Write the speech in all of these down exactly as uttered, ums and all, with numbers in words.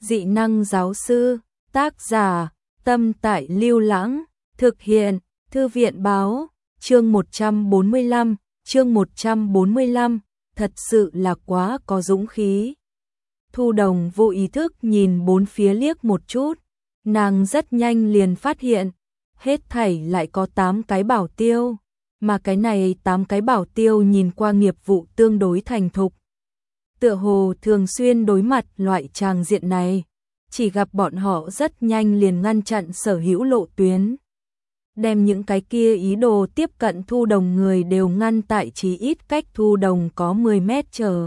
Dị năng giáo sư, tác giả, Tâm Tại Lưu Lãng, thực hiện, Thư viện báo, chương một trăm bốn mươi lăm, chương một trăm bốn mươi lăm, thật sự là quá có dũng khí. Thu Đồng vô ý thức nhìn bốn phía liếc một chút, nàng rất nhanh liền phát hiện, hết thảy lại có tám cái bảo tiêu, mà cái này tám cái bảo tiêu nhìn qua nghiệp vụ tương đối thành thục. Tựa hồ thường xuyên đối mặt loại tràng diện này, chỉ gặp bọn họ rất nhanh liền ngăn chặn sở hữu lộ tuyến. Đem những cái kia ý đồ tiếp cận Thu Đồng người đều ngăn tại chí ít cách Thu Đồng có mười mét trở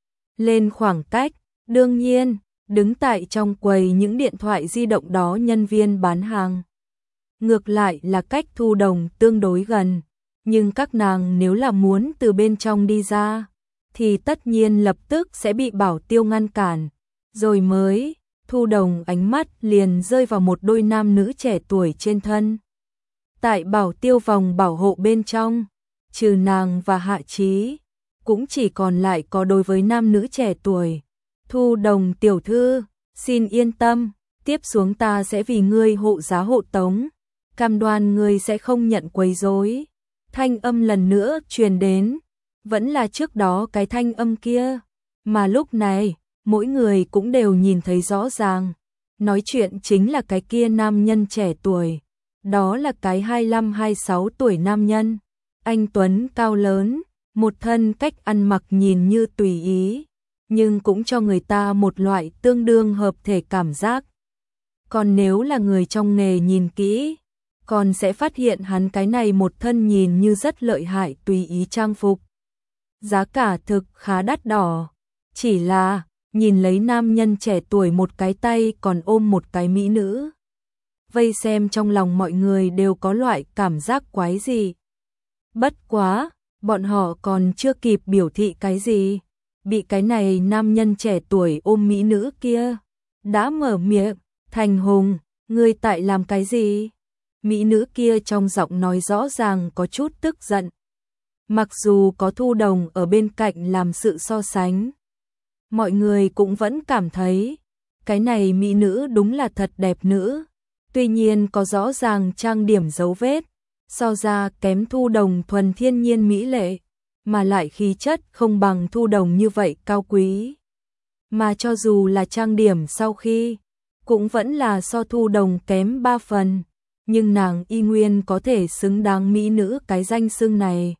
lên khoảng cách. Đương nhiên, đứng tại trong quầy những điện thoại di động đó nhân viên bán hàng. Ngược lại là cách Thu Đồng tương đối gần, nhưng các nàng nếu là muốn từ bên trong đi ra, thì tất nhiên lập tức sẽ bị bảo tiêu ngăn cản. Rồi mới, Thu Đồng ánh mắt liền rơi vào một đôi nam nữ trẻ tuổi trên thân. Tại bảo tiêu vòng bảo hộ bên trong, trừ nàng và Hạ Chí, cũng chỉ còn lại có đối với nam nữ trẻ tuổi. Thu Đồng tiểu thư, xin yên tâm, tiếp xuống ta sẽ vì ngươi hộ giá hộ tống, cam đoan ngươi sẽ không nhận quấy rối. Thanh âm lần nữa truyền đến, vẫn là trước đó cái thanh âm kia, mà lúc này, mỗi người cũng đều nhìn thấy rõ ràng. Nói chuyện chính là cái kia nam nhân trẻ tuổi, đó là cái hai mươi lăm hai mươi sáu tuổi nam nhân, anh tuấn cao lớn, một thân cách ăn mặc nhìn như tùy ý, nhưng cũng cho người ta một loại tương đương hợp thể cảm giác. Còn nếu là người trong nghề nhìn kỹ, còn sẽ phát hiện hắn cái này một thân nhìn như rất lợi hại tùy ý trang phục. Giá cả thực khá đắt đỏ, chỉ là nhìn lấy nam nhân trẻ tuổi một cái tay còn ôm một cái mỹ nữ. Vây xem trong lòng mọi người đều có loại cảm giác quái gì. Bất quá, bọn họ còn chưa kịp biểu thị cái gì, bị cái này nam nhân trẻ tuổi ôm mỹ nữ kia đã mở miệng, "Thành Hùng, ngươi tại làm cái gì?" Mỹ nữ kia trong giọng nói rõ ràng có chút tức giận. Mặc dù có Thu Đồng ở bên cạnh làm sự so sánh, mọi người cũng vẫn cảm thấy cái này mỹ nữ đúng là thật đẹp nữ. Tuy nhiên có rõ ràng trang điểm dấu vết, so ra kém Thu Đồng thuần thiên nhiên mỹ lệ, mà lại khí chất không bằng Thu Đồng như vậy cao quý. Mà cho dù là trang điểm sau khi, cũng vẫn là so Thu Đồng kém ba phần, nhưng nàng y nguyên có thể xứng đáng mỹ nữ cái danh xưng này.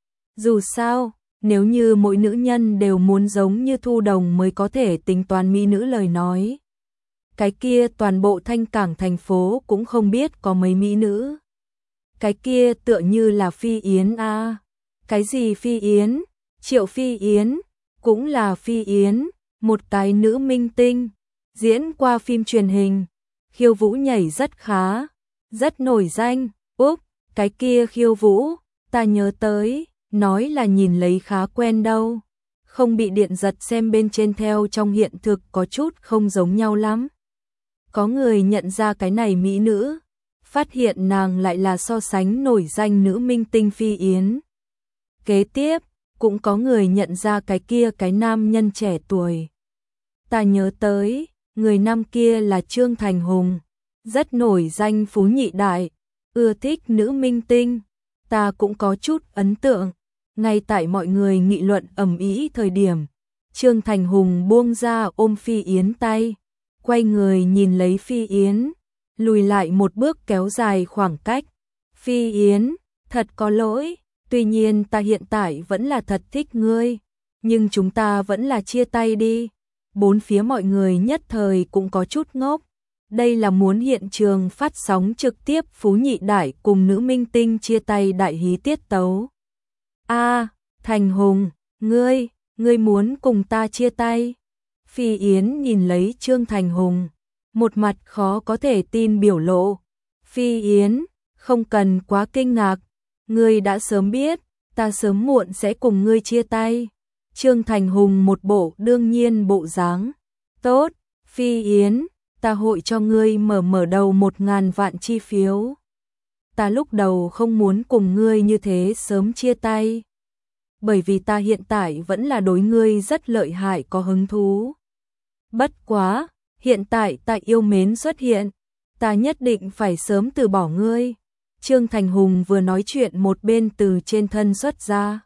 Dù sao, nếu như mỗi nữ nhân đều muốn giống như Thu Đồng mới có thể tính toán mỹ nữ lời nói, cái kia toàn bộ Thanh Cảng thành phố cũng không biết có mấy mỹ nữ. Cái kia tựa như là Phi Yến a. À. Cái gì Phi Yến? Triệu Phi Yến, cũng là Phi Yến, một cái nữ minh tinh, diễn qua phim truyền hình, khiêu vũ nhảy rất khá, rất nổi danh. Úp, cái kia khiêu vũ, ta nhớ tới, nói là nhìn lấy khá quen đâu, không bị điện giật xem bên trên theo trong hiện thực có chút không giống nhau lắm. Có người nhận ra cái này mỹ nữ, phát hiện nàng lại là so sánh nổi danh nữ minh tinh Phi Yến. Kế tiếp, cũng có người nhận ra cái kia cái nam nhân trẻ tuổi. Ta nhớ tới, người nam kia là Trương Thành Hùng, rất nổi danh phú nhị đại, ưa thích nữ minh tinh. Ta cũng có chút ấn tượng, ngay tại mọi người nghị luận ầm ĩ thời điểm, Trương Thành Hùng buông ra ôm Phi Yến tay, quay người nhìn lấy Phi Yến, lùi lại một bước kéo dài khoảng cách. "Phi Yến, thật có lỗi, tuy nhiên ta hiện tại vẫn là thật thích ngươi, nhưng chúng ta vẫn là chia tay đi." Bốn phía mọi người nhất thời cũng có chút ngốc. Đây là muốn hiện trường phát sóng trực tiếp phú nhị đại cùng nữ minh tinh chia tay đại hí tiết tấu. "A, Thành Hùng, ngươi, ngươi muốn cùng ta chia tay?" Phi Yến nhìn lấy Trương Thành Hùng, một mặt khó có thể tin biểu lộ. "Phi Yến, không cần quá kinh ngạc, ngươi đã sớm biết, ta sớm muộn sẽ cùng ngươi chia tay." Trương Thành Hùng một bộ đương nhiên bộ dáng. "Tốt, Phi Yến, ta hội cho ngươi mở mở đầu một ngàn vạn chi phiếu. Ta lúc đầu không muốn cùng ngươi như thế sớm chia tay, bởi vì ta hiện tại vẫn là đối ngươi rất lợi hại có hứng thú. Bất quá, hiện tại ta yêu mến xuất hiện, ta nhất định phải sớm từ bỏ ngươi. Trương Thành Hùng vừa nói chuyện một bên từ trên thân xuất ra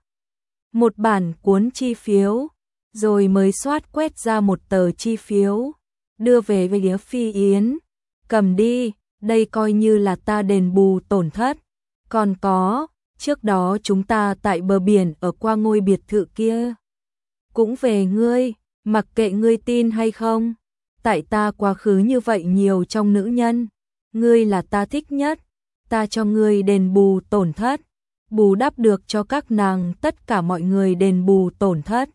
một bản cuốn chi phiếu, rồi mới xoát quét ra một tờ chi phiếu, đưa về với phía Phi Yến. Cầm đi, đây coi như là ta đền bù tổn thất. Còn có, trước đó chúng ta tại bờ biển ở qua ngôi biệt thự kia. Cũng về ngươi, mặc kệ ngươi tin hay không. Tại ta quá khứ như vậy nhiều trong nữ nhân, ngươi là ta thích nhất, ta cho ngươi đền bù tổn thất, bù đắp được cho các nàng tất cả mọi người đền bù tổn thất.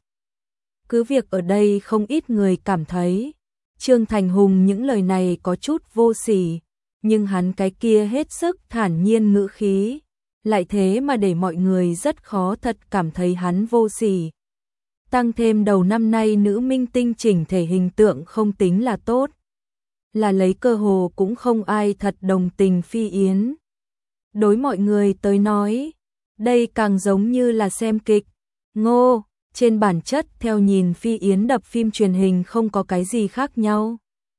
Cứ việc ở đây không ít người cảm thấy Trương Thành Hùng những lời này có chút vô sỉ, nhưng hắn cái kia hết sức thản nhiên ngữ khí, lại thế mà để mọi người rất khó thật cảm thấy hắn vô sỉ. Tăng thêm đầu năm nay nữ minh tinh chỉnh thể hình tượng không tính là tốt, là lấy cơ hồ cũng không ai thật đồng tình Phi Yến. Đối mọi người tới nói, đây càng giống như là xem kịch. Ngô, trên bản chất theo nhìn Phi Yến đập phim truyền hình không có cái gì khác nhau.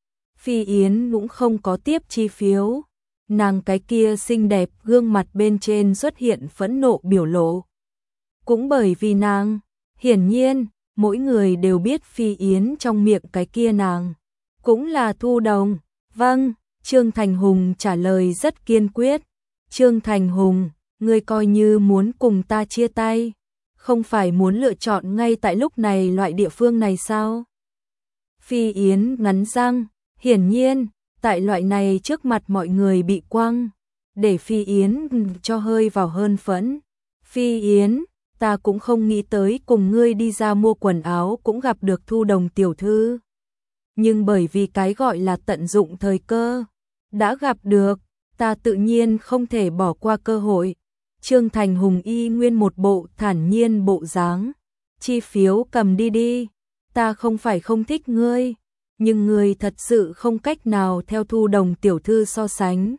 Phi Yến cũng không có tiếp chi phiếu, nàng cái kia xinh đẹp gương mặt bên trên xuất hiện phẫn nộ biểu lộ. Cũng bởi vì nàng, hiển nhiên, mỗi người đều biết Phi Yến trong miệng cái kia nàng, cũng là Thu Đồng. Vâng, Trương Thành Hùng trả lời rất kiên quyết. Trương Thành Hùng, ngươi coi như muốn cùng ta chia tay, không phải muốn lựa chọn ngay tại lúc này loại địa phương này sao? Phi Yến ngắn răng, hiển nhiên, tại loại này trước mặt mọi người bị quăng, để Phi Yến cho hơi vào hơn phẫn. Phi Yến, ta cũng không nghĩ tới cùng ngươi đi ra mua quần áo cũng gặp được Thu Đồng tiểu thư. Nhưng bởi vì cái gọi là tận dụng thời cơ, đã gặp được, ta tự nhiên không thể bỏ qua cơ hội. Trương Thành Hùng y nguyên một bộ thản nhiên bộ dáng. Chi phiếu cầm đi đi, ta không phải không thích ngươi, nhưng ngươi thật sự không cách nào theo Thu Đồng tiểu thư so sánh.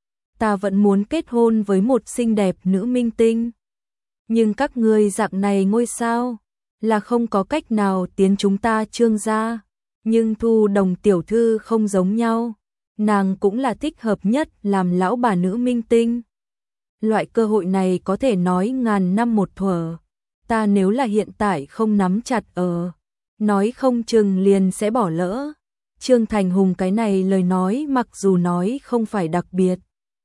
Ta vẫn muốn kết hôn với một xinh đẹp nữ minh tinh, nhưng các ngươi dạng này ngôi sao là không có cách nào tiến chúng ta Trương gia. Nhưng Thu Đồng tiểu thư không giống nhau, nàng cũng là thích hợp nhất làm lão bà nữ minh tinh. Loại cơ hội này có thể nói ngàn năm một thuở, ta nếu là hiện tại không nắm chặt ở, nói không chừng liền sẽ bỏ lỡ. Trương Thành Hùng cái này lời nói mặc dù nói không phải đặc biệt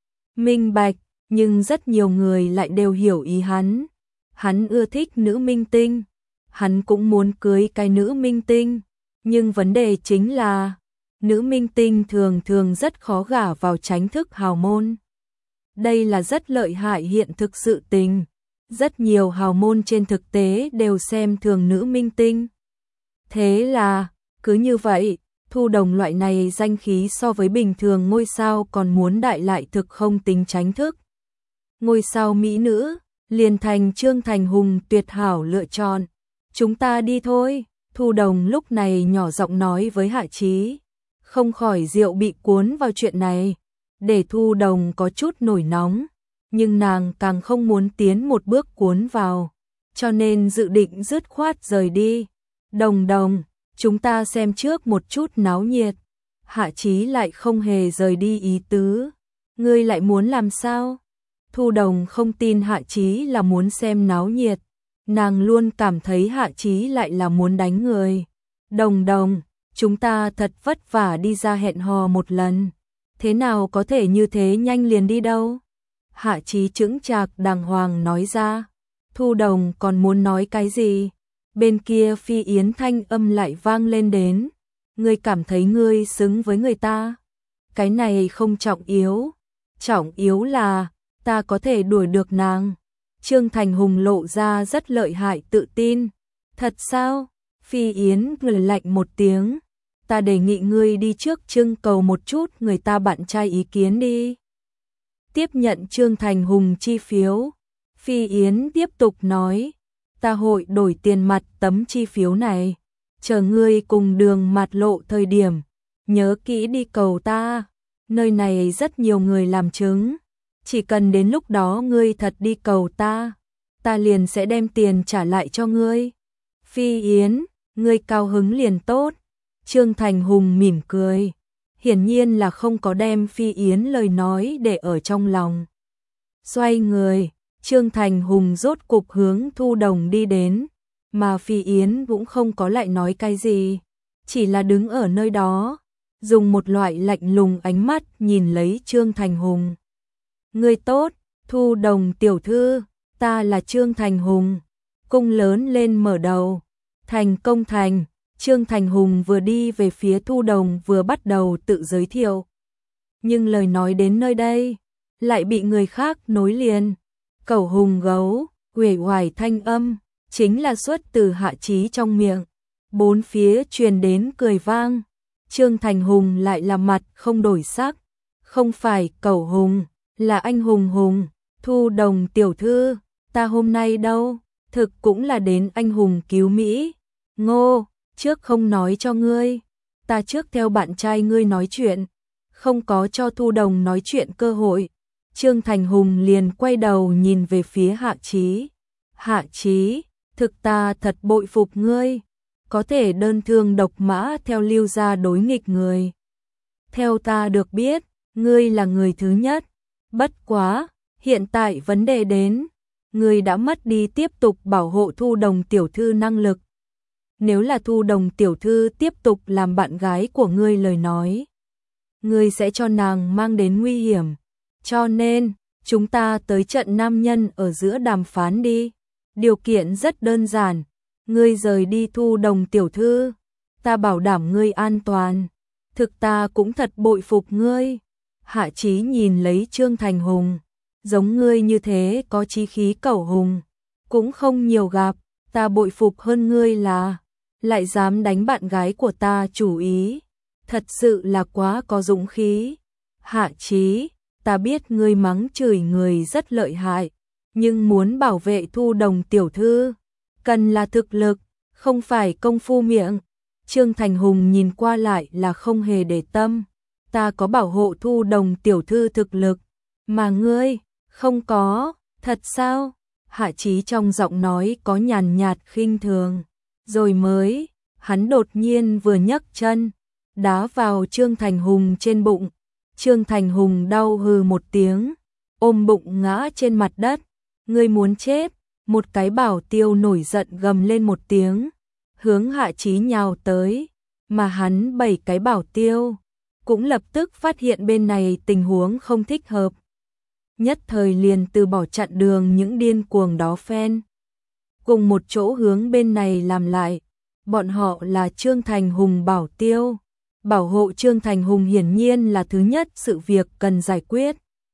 minh bạch, nhưng rất nhiều người lại đều hiểu ý hắn. Hắn ưa thích nữ minh tinh, hắn cũng muốn cưới cái nữ minh tinh, nhưng vấn đề chính là nữ minh tinh thường thường rất khó gả vào tránh thức hào môn. Đây là rất lợi hại hiện thực sự tình. Rất nhiều hào môn trên thực tế đều xem thường nữ minh tinh. Thế là, cứ như vậy, Thu Đồng loại này danh khí so với bình thường ngôi sao còn muốn đại lại thực không tính tránh thức. Ngôi sao mỹ nữ, liền thành Trương Thành Hùng tuyệt hảo lựa chọn. Chúng ta đi thôi, Thu Đồng lúc này nhỏ giọng nói với Hạ Chí. Không khỏi rượu bị cuốn vào chuyện này, để Thu Đồng có chút nổi nóng, nhưng nàng càng không muốn tiến một bước cuốn vào, cho nên dự định dứt khoát rời đi. Đồng Đồng, chúng ta xem trước một chút náo nhiệt. Hạ Chí lại không hề rời đi ý tứ. Ngươi lại muốn làm sao? Thu Đồng không tin Hạ Chí là muốn xem náo nhiệt, nàng luôn cảm thấy Hạ Chí lại là muốn đánh người. Đồng Đồng, chúng ta thật vất vả đi ra hẹn hò một lần, thế nào có thể như thế nhanh liền đi đâu? Hạ Chí chững chạc đàng hoàng nói ra. Thu Đồng còn muốn nói cái gì? Bên kia Phi Yến thanh âm lại vang lên đến. Ngươi cảm thấy ngươi xứng với người ta? Cái này không trọng yếu, trọng yếu là ta có thể đuổi được nàng. Trương Thành Hùng lộ ra rất lợi hại tự tin. Thật sao? Phi Yến cười lạnh một tiếng. Ta đề nghị ngươi đi trước trưng cầu một chút người ta bạn trai ý kiến đi. Tiếp nhận Trương Thành Hùng chi phiếu, Phi Yến tiếp tục nói, ta hội đổi tiền mặt tấm chi phiếu này, chờ ngươi cùng Đường Mạt Lộ thời điểm, nhớ kỹ đi cầu ta, nơi này rất nhiều người làm chứng, chỉ cần đến lúc đó ngươi thật đi cầu ta, ta liền sẽ đem tiền trả lại cho ngươi. Phi Yến, ngươi cao hứng liền tốt. Trương Thành Hùng mỉm cười, hiển nhiên là không có đem Phi Yến lời nói để ở trong lòng. Xoay người, Trương Thành Hùng rốt cục hướng Thu Đồng đi đến, mà Phi Yến cũng không có lại nói cái gì, chỉ là đứng ở nơi đó, dùng một loại lạnh lùng ánh mắt nhìn lấy Trương Thành Hùng. Người tốt, Thu Đồng tiểu thư, ta là Trương Thành Hùng. Cung lớn lên mở đầu, thành công thành. Trương Thành Hùng vừa đi về phía Thu Đồng vừa bắt đầu tự giới thiệu. Nhưng lời nói đến nơi đây, lại bị người khác nối liền. Cẩu hùng gấu, uể oải thanh âm, chính là xuất từ Hạ Chí trong miệng. Bốn phía truyền đến cười vang. Trương Thành Hùng lại là mặt không đổi sắc. Không phải cẩu hùng, là anh hùng hùng. Thu Đồng tiểu thư, ta hôm nay đâu, thực cũng là đến anh hùng cứu Mỹ. Ngô, trước không nói cho ngươi, ta trước theo bạn trai ngươi nói chuyện, không có cho Thu Đồng nói chuyện cơ hội. Trương Thành Hùng liền quay đầu nhìn về phía Hạ Chí. Hạ Chí, thực ta thật bội phục ngươi, có thể đơn thương độc mã theo Lưu gia đối nghịch người. Theo ta được biết, ngươi là người thứ nhất, bất quá, hiện tại vấn đề đến, ngươi đã mất đi tiếp tục bảo hộ Thu Đồng tiểu thư năng lực. Nếu là Thu Đồng tiểu thư tiếp tục làm bạn gái của ngươi lời nói, ngươi sẽ cho nàng mang đến nguy hiểm. Cho nên, chúng ta tới trận nam nhân ở giữa đàm phán đi. Điều kiện rất đơn giản, ngươi rời đi Thu Đồng tiểu thư, ta bảo đảm ngươi an toàn. Thực ta cũng thật bội phục ngươi. Hạ Chí nhìn lấy Trương Thành Hùng, giống ngươi như thế có chí khí cẩu hùng, cũng không nhiều gặp, ta bội phục hơn ngươi là lại dám đánh bạn gái của ta chủ ý, thật sự là quá có dũng khí. Hạ Chí, ta biết ngươi mắng chửi người rất lợi hại, nhưng muốn bảo vệ Thu Đồng tiểu thư, cần là thực lực, không phải công phu miệng. Trương Thành Hùng nhìn qua lại là không hề để tâm, ta có bảo hộ Thu Đồng tiểu thư thực lực, mà ngươi, không có, thật sao? Hạ Chí trong giọng nói có nhàn nhạt khinh thường, rồi mới, hắn đột nhiên vừa nhấc chân, đá vào Trương Thành Hùng trên bụng. Trương Thành Hùng đau hừ một tiếng, ôm bụng ngã trên mặt đất. Ngươi muốn chết? Một cái bảo tiêu nổi giận gầm lên một tiếng, hướng Hạ Chí nhào tới, mà hắn bảy cái bảo tiêu cũng lập tức phát hiện bên này tình huống không thích hợp, nhất thời liền từ bỏ chặn đường những điên cuồng đó phen, cùng một chỗ hướng bên này làm lại. Bọn họ là Trương Thành Hùng bảo tiêu, bảo hộ Trương Thành Hùng hiển nhiên là thứ nhất sự việc cần giải quyết.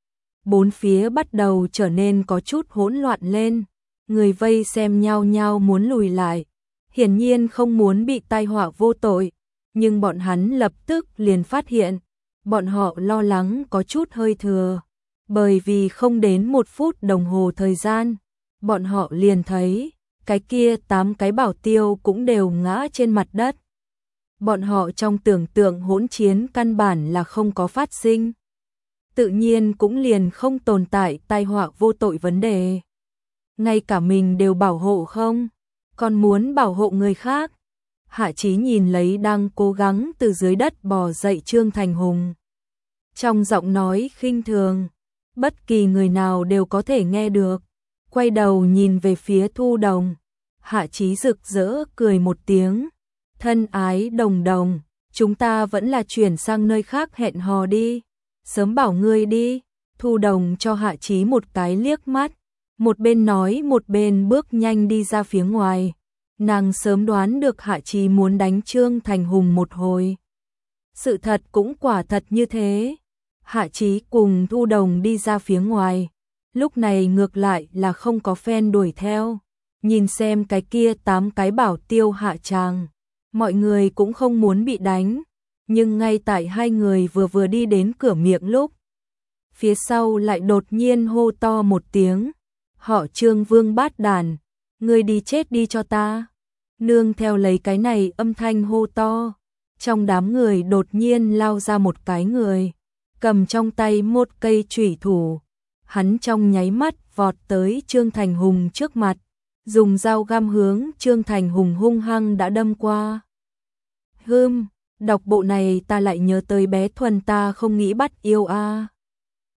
Bốn phía bắt đầu trở nên có chút hỗn loạn lên, người vây xem nhau nhau muốn lùi lại, hiển nhiên không muốn bị tai họa vô tội, nhưng bọn hắn lập tức liền phát hiện, bọn họ lo lắng có chút hơi thừa, bởi vì không đến một phút đồng hồ thời gian, bọn họ liền thấy, cái kia tám cái bảo tiêu cũng đều ngã trên mặt đất. Bọn họ trong tưởng tượng hỗn chiến căn bản là không có phát sinh, tự nhiên cũng liền không tồn tại tai họa vô tội vấn đề. Ngay cả mình đều bảo hộ không, còn muốn bảo hộ người khác. Hạ Chí nhìn lấy đang cố gắng từ dưới đất bò dậy Trương Thành Hùng, trong giọng nói khinh thường, bất kỳ người nào đều có thể nghe được. Quay đầu nhìn về phía Thu Đồng, Hạ Chí rực rỡ cười một tiếng, thân ái Đồng Đồng, chúng ta vẫn là chuyển sang nơi khác hẹn hò đi, sớm bảo ngươi đi. Thu Đồng cho Hạ Chí một cái liếc mắt, một bên nói một bên bước nhanh đi ra phía ngoài. Nàng sớm đoán được Hạ Chí muốn đánh Trương Thành Hùng một hồi. Sự thật cũng quả thật như thế. Hạ Chí cùng Thu Đồng đi ra phía ngoài, lúc này ngược lại là không có fan đuổi theo. Nhìn xem cái kia tám cái bảo tiêu hạ tràng, mọi người cũng không muốn bị đánh, nhưng ngay tại hai người vừa vừa đi đến cửa miệng lúc, phía sau lại đột nhiên hô to một tiếng, họ Trương vương bát đàn, ngươi đi chết đi cho ta. Nương theo lấy cái này âm thanh hô to, trong đám người đột nhiên lao ra một cái người, cầm trong tay một cây chủy thủ, hắn trong nháy mắt vọt tới Trương Thành Hùng trước mặt, dùng dao găm hướng Trương Thành Hùng hung hăng đã đâm qua. Hưm, Đọc bộ này ta lại nhớ tới bé Thuần ta không nghĩ bắt yêu a.